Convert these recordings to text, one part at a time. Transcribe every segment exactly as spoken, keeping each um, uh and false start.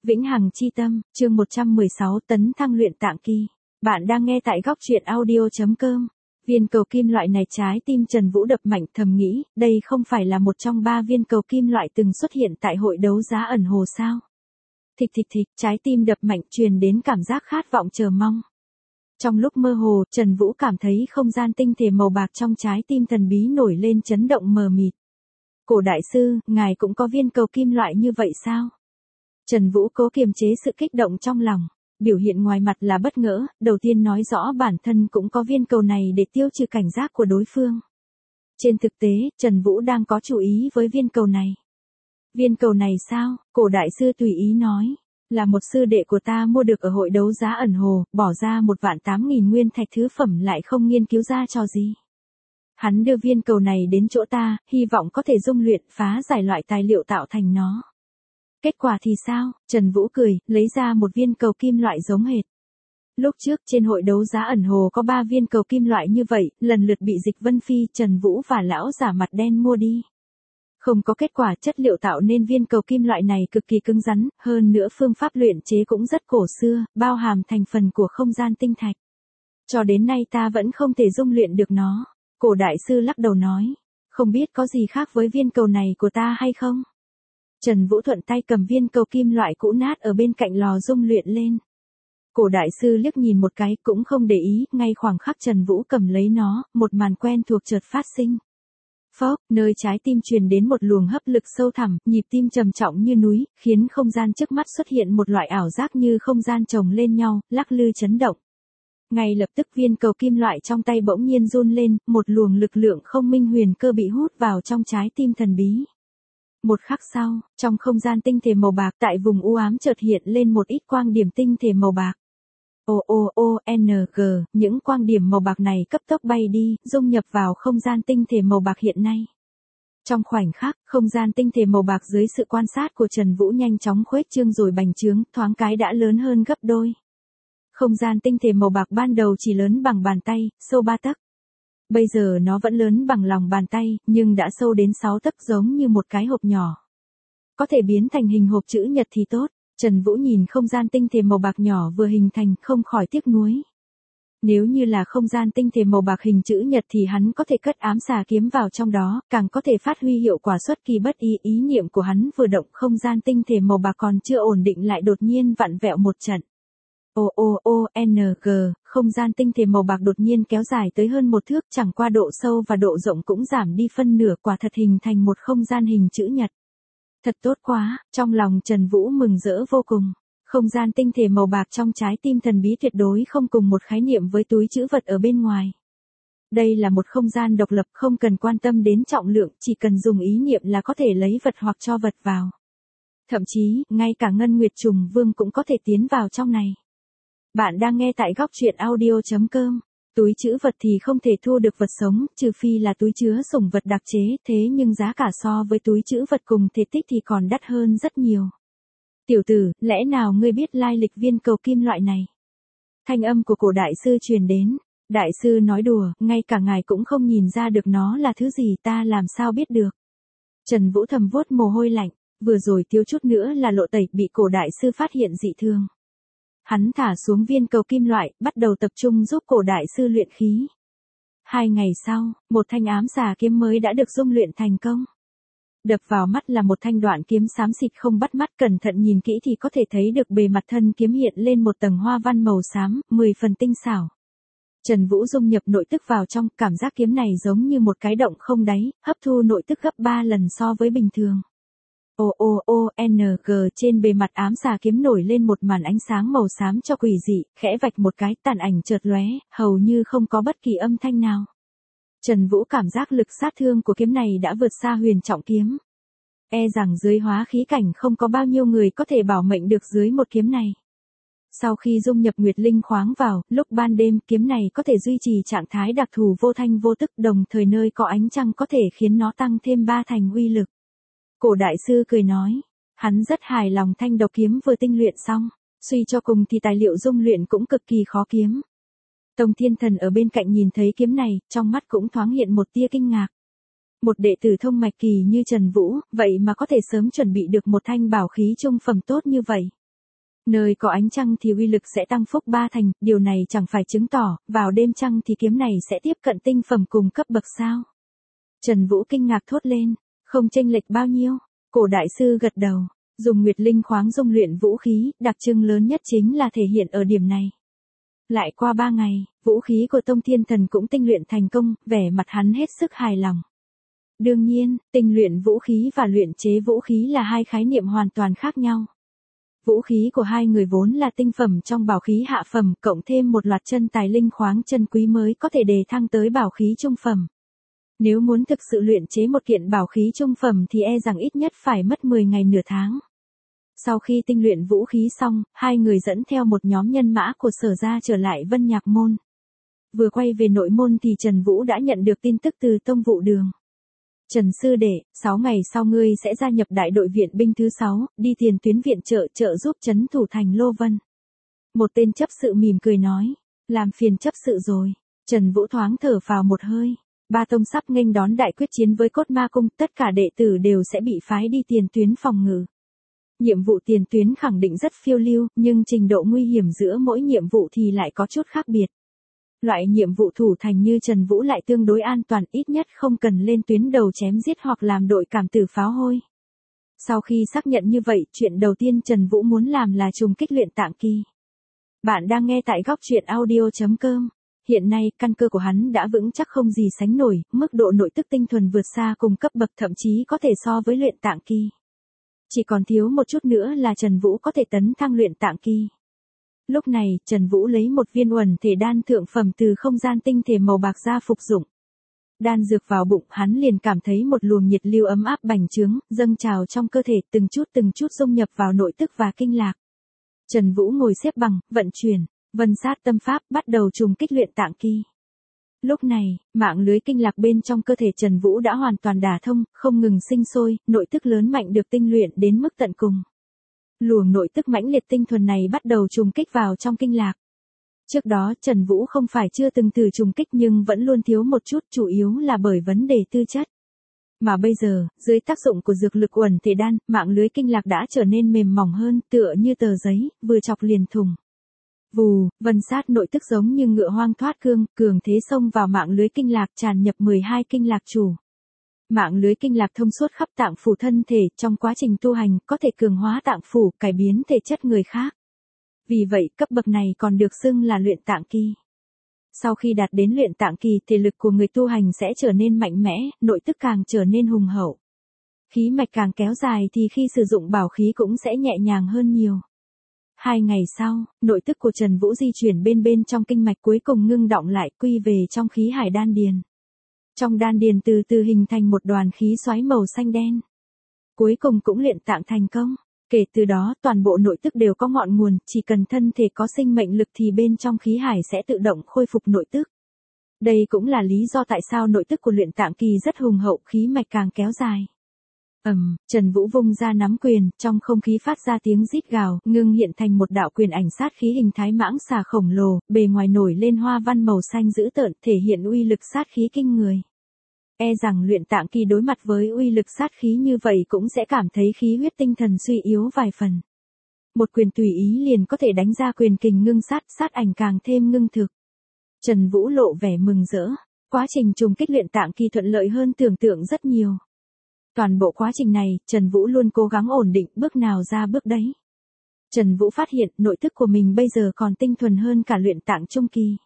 Vĩnh hằng chi tâm, chương một trăm mười sáu tấn thăng luyện tạng kỳ. Bạn đang nghe tại góc truyện audio chấm com. Viên cầu kim loại này trái tim Trần Vũ đập mạnh thầm nghĩ, đây không phải là một trong ba viên cầu kim loại từng xuất hiện tại hội đấu giá ẩn hồ sao. Thịch thịch thịch, trái tim đập mạnh truyền đến cảm giác khát vọng chờ mong. Trong lúc mơ hồ, Trần Vũ cảm thấy không gian tinh thể màu bạc trong trái tim thần bí nổi lên chấn động mờ mịt. Cổ đại sư, ngài cũng có viên cầu kim loại như vậy sao? Trần Vũ cố kiềm chế sự kích động trong lòng, biểu hiện ngoài mặt là bất ngờ, đầu tiên nói rõ bản thân cũng có viên cầu này để tiêu trừ cảnh giác của đối phương. Trên thực tế, Trần Vũ đang có chú ý với viên cầu này. Viên cầu này sao? Cổ đại sư tùy ý nói, là một sư đệ của ta mua được ở hội đấu giá ẩn hồ, bỏ ra một vạn tám nghìn nguyên thạch thứ phẩm lại không nghiên cứu ra trò gì. Hắn đưa viên cầu này đến chỗ ta, hy vọng có thể dung luyện phá giải loại tài liệu tạo thành nó. Kết quả thì sao? Trần Vũ cười, lấy ra một viên cầu kim loại giống hệt. Lúc trước trên hội đấu giá ẩn hồ có ba viên cầu kim loại như vậy, lần lượt bị Dịch Vân Phi, Trần Vũ và lão giả mặt đen mua đi. Không có kết quả, chất liệu tạo nên viên cầu kim loại này cực kỳ cứng rắn, hơn nữa phương pháp luyện chế cũng rất cổ xưa, bao hàm thành phần của không gian tinh thạch. Cho đến nay ta vẫn không thể dung luyện được nó. Cổ đại sư lắc đầu nói, không biết có gì khác với viên cầu này của ta hay không? Trần Vũ thuận tay cầm viên cầu kim loại cũ nát ở bên cạnh lò dung luyện lên. Cổ đại sư liếc nhìn một cái cũng không để ý, ngay khoảng khắc Trần Vũ cầm lấy nó, một màn quen thuộc chợt phát sinh. Phốc, nơi trái tim truyền đến một luồng hấp lực sâu thẳm, nhịp tim trầm trọng như núi, khiến không gian trước mắt xuất hiện một loại ảo giác như không gian chồng lên nhau, lắc lư chấn động. Ngay lập tức viên cầu kim loại trong tay bỗng nhiên run lên, một luồng lực lượng không minh huyền cơ bị hút vào trong trái tim thần bí. Một khắc sau, trong không gian tinh thể màu bạc tại vùng u ám chợt hiện lên một ít quang điểm tinh thể màu bạc. O O O N G, những quang điểm màu bạc này cấp tốc bay đi, dung nhập vào không gian tinh thể màu bạc hiện nay. Trong khoảnh khắc, không gian tinh thể màu bạc dưới sự quan sát của Trần Vũ nhanh chóng khuếch trương rồi bành trướng, thoáng cái đã lớn hơn gấp đôi. Không gian tinh thể màu bạc ban đầu chỉ lớn bằng bàn tay, sâu ba tấc. Bây giờ nó vẫn lớn bằng lòng bàn tay, nhưng đã sâu đến sáu tấc giống như một cái hộp nhỏ. Có thể biến thành hình hộp chữ nhật thì tốt. Trần Vũ nhìn không gian tinh thể màu bạc nhỏ vừa hình thành không khỏi tiếc nuối. Nếu như là không gian tinh thể màu bạc hình chữ nhật thì hắn có thể cất ám xà kiếm vào trong đó, càng có thể phát huy hiệu quả xuất kỳ bất ý. Ý niệm của hắn vừa động, không gian tinh thể màu bạc còn chưa ổn định lại đột nhiên vặn vẹo một trận. O O O N G, không gian tinh thể màu bạc đột nhiên kéo dài tới hơn một thước, chẳng qua độ sâu và độ rộng cũng giảm đi phân nửa, quả thật hình thành một không gian hình chữ nhật. Thật tốt quá, trong lòng Trần Vũ mừng rỡ vô cùng. Không gian tinh thể màu bạc trong trái tim thần bí tuyệt đối không cùng một khái niệm với túi trữ vật ở bên ngoài. Đây là một không gian độc lập, không cần quan tâm đến trọng lượng, chỉ cần dùng ý niệm là có thể lấy vật hoặc cho vật vào. Thậm chí, ngay cả Ngân Nguyệt Trùng Vương cũng có thể tiến vào trong này. Bạn đang nghe tại góc truyện audio chấm com. Túi trữ vật thì không thể thu được vật sống, trừ phi là túi chứa sủng vật đặc chế, thế nhưng giá cả so với túi trữ vật cùng thể tích thì còn đắt hơn rất nhiều. Tiểu tử, lẽ nào ngươi biết lai lịch viên cầu kim loại này? Thanh âm của cổ đại sư truyền đến. Đại sư nói đùa, ngay cả ngài cũng không nhìn ra được nó là thứ gì, ta làm sao biết được? Trần Vũ thầm vuốt mồ hôi lạnh, vừa rồi thiếu chút nữa là lộ tẩy, bị cổ đại sư phát hiện dị thường. Hắn thả xuống viên cầu kim loại, bắt đầu tập trung giúp cổ đại sư luyện khí. Hai ngày sau, một thanh ám xà kiếm mới đã được dung luyện thành công. Đập vào mắt là một thanh đoạn kiếm xám xịt không bắt mắt, cẩn thận nhìn kỹ thì có thể thấy được bề mặt thân kiếm hiện lên một tầng hoa văn màu xám, mười phần tinh xảo. Trần Vũ dung nhập nội tức vào trong, cảm giác kiếm này giống như một cái động không đáy, hấp thu nội tức gấp ba lần so với bình thường. O O O N G, trên bề mặt ám xà kiếm nổi lên một màn ánh sáng màu xám cho quỷ dị, khẽ vạch một cái, tàn ảnh chợt lóe, hầu như không có bất kỳ âm thanh nào. Trần Vũ cảm giác lực sát thương của kiếm này đã vượt xa huyền trọng kiếm. E rằng dưới hóa khí cảnh không có bao nhiêu người có thể bảo mệnh được dưới một kiếm này. Sau khi dung nhập Nguyệt Linh khoáng vào, lúc ban đêm kiếm này có thể duy trì trạng thái đặc thù vô thanh vô tức, đồng thời nơi có ánh trăng có thể khiến nó tăng thêm ba thành uy lực. Cổ đại sư cười nói, hắn rất hài lòng thanh độc kiếm vừa tinh luyện xong, suy cho cùng thì tài liệu dung luyện cũng cực kỳ khó kiếm. Tông Thiên Thần ở bên cạnh nhìn thấy kiếm này, trong mắt cũng thoáng hiện một tia kinh ngạc. Một đệ tử thông mạch kỳ như Trần Vũ, vậy mà có thể sớm chuẩn bị được một thanh bảo khí trung phẩm tốt như vậy. Nơi có ánh trăng thì uy lực sẽ tăng phúc ba thành, điều này chẳng phải chứng tỏ, vào đêm trăng thì kiếm này sẽ tiếp cận tinh phẩm cùng cấp bậc sao? Trần Vũ kinh ngạc thốt lên, không chênh lệch bao nhiêu, cổ đại sư gật đầu, dùng Nguyệt Linh khoáng dung luyện vũ khí, đặc trưng lớn nhất chính là thể hiện ở điểm này. Lại qua ba ngày, vũ khí của Tông Thiên Thần cũng tinh luyện thành công, vẻ mặt hắn hết sức hài lòng. Đương nhiên, tinh luyện vũ khí và luyện chế vũ khí là hai khái niệm hoàn toàn khác nhau. Vũ khí của hai người vốn là tinh phẩm trong bảo khí hạ phẩm, cộng thêm một loạt chân tài linh khoáng chân quý mới có thể đề thăng tới bảo khí trung phẩm. Nếu muốn thực sự luyện chế một kiện bảo khí trung phẩm thì e rằng ít nhất phải mất mười ngày nửa tháng. Sau khi tinh luyện vũ khí xong, hai người dẫn theo một nhóm nhân mã của Sở gia trở lại Vân Nhạc Môn. Vừa quay về nội môn thì Trần Vũ đã nhận được tin tức từ Tông Vụ Đường. Trần sư đệ, sáu ngày sau ngươi sẽ gia nhập đại đội viện binh thứ sáu, đi tiền tuyến viện trợ trợ giúp trấn thủ thành Lô Vân. Một tên chấp sự mỉm cười nói, làm phiền chấp sự rồi. Trần Vũ thoáng thở phào một hơi. Ba tông sắp nghênh đón đại quyết chiến với Cốt Ma Cung, tất cả đệ tử đều sẽ bị phái đi tiền tuyến phòng ngự. Nhiệm vụ tiền tuyến khẳng định rất phiêu lưu, nhưng trình độ nguy hiểm giữa mỗi nhiệm vụ thì lại có chút khác biệt. Loại nhiệm vụ thủ thành như Trần Vũ lại tương đối an toàn, ít nhất không cần lên tuyến đầu chém giết hoặc làm đội cảm tử pháo hôi. Sau khi xác nhận như vậy, chuyện đầu tiên Trần Vũ muốn làm là trùng kích luyện tạng kỳ. Bạn đang nghe tại góc truyện audio chấm com. Hiện nay, căn cơ của hắn đã vững chắc không gì sánh nổi, mức độ nội tức tinh thuần vượt xa cùng cấp bậc, thậm chí có thể so với luyện tạng kỳ. Chỉ còn thiếu một chút nữa là Trần Vũ có thể tấn thăng luyện tạng kỳ. Lúc này, Trần Vũ lấy một viên uẩn thể đan thượng phẩm từ không gian tinh thể màu bạc ra phục dụng. Đan dược vào bụng, hắn liền cảm thấy một luồng nhiệt lưu ấm áp bành trướng, dâng trào trong cơ thể, từng chút từng chút dung nhập vào nội tức và kinh lạc. Trần Vũ ngồi xếp bằng, vận chuyển, vân sát tâm pháp, bắt đầu trùng kích luyện tạng kỳ. Lúc này, mạng lưới kinh lạc bên trong cơ thể Trần Vũ đã hoàn toàn đả thông, không ngừng sinh sôi, nội tức lớn mạnh được tinh luyện đến mức tận cùng. Luồng nội tức mãnh liệt tinh thuần này bắt đầu trùng kích vào trong kinh lạc. Trước đó Trần Vũ không phải chưa từng thử trùng kích nhưng vẫn luôn thiếu một chút, chủ yếu là bởi vấn đề tư chất. Mà bây giờ, dưới tác dụng của dược lực uẩn thể đan, mạng lưới kinh lạc đã trở nên mềm mỏng hơn, tựa như tờ giấy, vừa chọc liền thùng. Vù, vân sát nội tức giống như ngựa hoang thoát cương, cường thế xông vào mạng lưới kinh lạc, tràn nhập mười hai kinh lạc chủ. Mạng lưới kinh lạc thông suốt khắp tạng phủ thân thể, trong quá trình tu hành, có thể cường hóa tạng phủ, cải biến thể chất người khác. Vì vậy, cấp bậc này còn được xưng là luyện tạng kỳ. Sau khi đạt đến luyện tạng kỳ, thể lực của người tu hành sẽ trở nên mạnh mẽ, nội tức càng trở nên hùng hậu. Khí mạch càng kéo dài thì khi sử dụng bảo khí cũng sẽ nhẹ nhàng hơn nhiều. Hai ngày sau, nội tức của Trần Vũ di chuyển bên bên trong kinh mạch cuối cùng ngưng đọng lại, quy về trong khí hải đan điền. Trong đan điền từ từ hình thành một đoàn khí xoáy màu xanh đen. Cuối cùng cũng luyện tạng thành công. Kể từ đó, toàn bộ nội tức đều có ngọn nguồn, chỉ cần thân thể có sinh mệnh lực thì bên trong khí hải sẽ tự động khôi phục nội tức. Đây cũng là lý do tại sao nội tức của luyện tạng kỳ rất hùng hậu, khí mạch càng kéo dài. Ầm, um, Trần Vũ vung ra nắm quyền, trong không khí phát ra tiếng rít gào, ngưng hiện thành một đạo quyền ảnh sát khí hình thái mãng xà khổng lồ, bề ngoài nổi lên hoa văn màu xanh dữ tợn, thể hiện uy lực sát khí kinh người. E rằng luyện tạng kỳ đối mặt với uy lực sát khí như vậy cũng sẽ cảm thấy khí huyết tinh thần suy yếu vài phần. Một quyền tùy ý liền có thể đánh ra quyền kình ngưng sát, sát ảnh càng thêm ngưng thực. Trần Vũ lộ vẻ mừng rỡ, quá trình trùng kích luyện tạng kỳ thuận lợi hơn tưởng tượng rất nhiều. Toàn bộ quá trình này, Trần Vũ luôn cố gắng ổn định, bước nào ra bước đấy. Trần Vũ phát hiện nội tức của mình bây giờ còn tinh thuần hơn cả luyện tạng trung kỳ.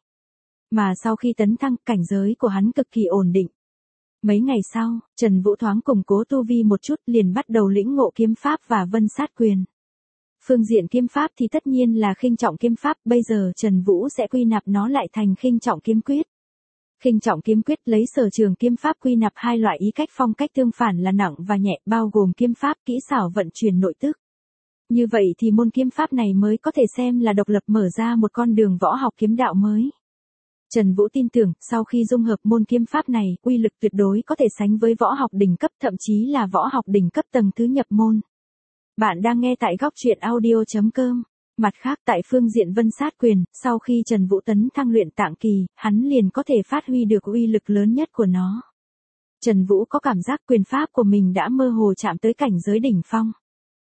Mà sau khi tấn thăng, cảnh giới của hắn cực kỳ ổn định. Mấy ngày sau, Trần Vũ thoáng củng cố tu vi một chút, liền bắt đầu lĩnh ngộ kiếm pháp và vân sát quyền. Phương diện kiếm pháp thì tất nhiên là khinh trọng kiếm pháp, bây giờ Trần Vũ sẽ quy nạp nó lại thành khinh trọng kiếm quyết. Khinh trọng kiếm quyết lấy sở trường kiếm pháp quy nạp hai loại ý cách phong cách tương phản là nặng và nhẹ, bao gồm kiếm pháp, kỹ xảo vận chuyển nội tức. Như vậy thì môn kiếm pháp này mới có thể xem là độc lập mở ra một con đường võ học kiếm đạo mới. Trần Vũ tin tưởng, sau khi dung hợp môn kiếm pháp này, uy lực tuyệt đối có thể sánh với võ học đỉnh cấp, thậm chí là võ học đỉnh cấp tầng thứ nhập môn. Bạn đang nghe tại góc truyện audio chấm com. Mặt khác, tại phương diện vân sát quyền, sau khi Trần Vũ tấn thăng luyện tạng kỳ, hắn liền có thể phát huy được uy lực lớn nhất của nó. Trần Vũ có cảm giác quyền pháp của mình đã mơ hồ chạm tới cảnh giới đỉnh phong.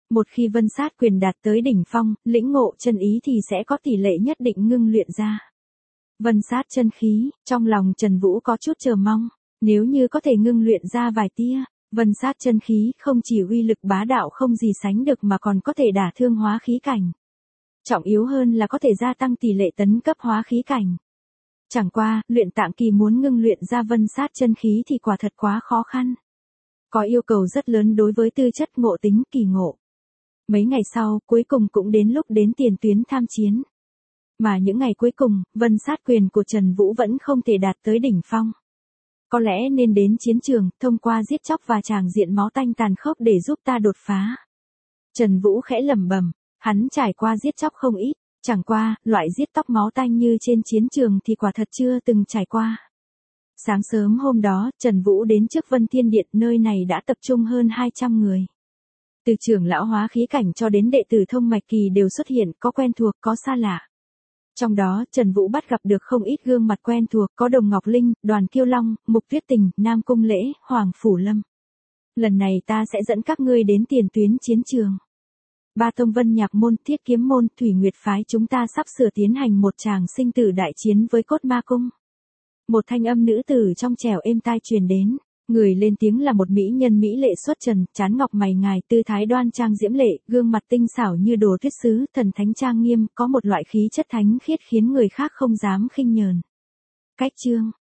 Một khi vân sát quyền đạt tới đỉnh phong, lĩnh ngộ chân ý thì sẽ có tỷ lệ nhất định ngưng luyện ra vân sát chân khí, trong lòng Trần Vũ có chút chờ mong, nếu như có thể ngưng luyện ra vài tia, vân sát chân khí không chỉ uy lực bá đạo không gì sánh được mà còn có thể đả thương hóa khí cảnh. Trọng yếu hơn là có thể gia tăng tỷ lệ tấn cấp hóa khí cảnh. Chẳng qua, luyện tạng kỳ muốn ngưng luyện ra vân sát chân khí thì quả thật quá khó khăn. Có yêu cầu rất lớn đối với tư chất ngộ tính kỳ ngộ. Mấy ngày sau, cuối cùng cũng đến lúc đến tiền tuyến tham chiến. Mà những ngày cuối cùng, vân sát quyền của Trần Vũ vẫn không thể đạt tới đỉnh phong. Có lẽ nên đến chiến trường, thông qua giết chóc và tràng diện máu tanh tàn khốc để giúp ta đột phá. Trần Vũ khẽ lẩm bẩm, hắn trải qua giết chóc không ít, chẳng qua, loại giết chóc máu tanh như trên chiến trường thì quả thật chưa từng trải qua. Sáng sớm hôm đó, Trần Vũ đến trước Vân Thiên Điện, nơi này đã tập trung hơn hai trăm người. Từ trưởng lão hóa khí cảnh cho đến đệ tử thông mạch kỳ đều xuất hiện, có quen thuộc, có xa lạ. Trong đó, Trần Vũ bắt gặp được không ít gương mặt quen thuộc, có Đồng Ngọc Linh, Đoàn Kiêu Long, Mục Tuyết Tình, Nam Cung Lễ, Hoàng Phủ Lâm. Lần này ta sẽ dẫn các ngươi đến tiền tuyến chiến trường. Ba tông Vân Nhạc môn, Thiết Kiếm môn, Thủy Nguyệt phái chúng ta sắp sửa tiến hành một tràng sinh tử đại chiến với Cốt Ma Cung. Một thanh âm nữ tử trong trẻo êm tai truyền đến, người lên tiếng là một mỹ nhân mỹ lệ xuất trần, trán ngọc mày ngài, tư thái đoan trang diễm lệ, gương mặt tinh xảo như đồ tuyết sứ, thần thánh trang nghiêm, có một loại khí chất thánh khiết khiến người khác không dám khinh nhờn. Cách chương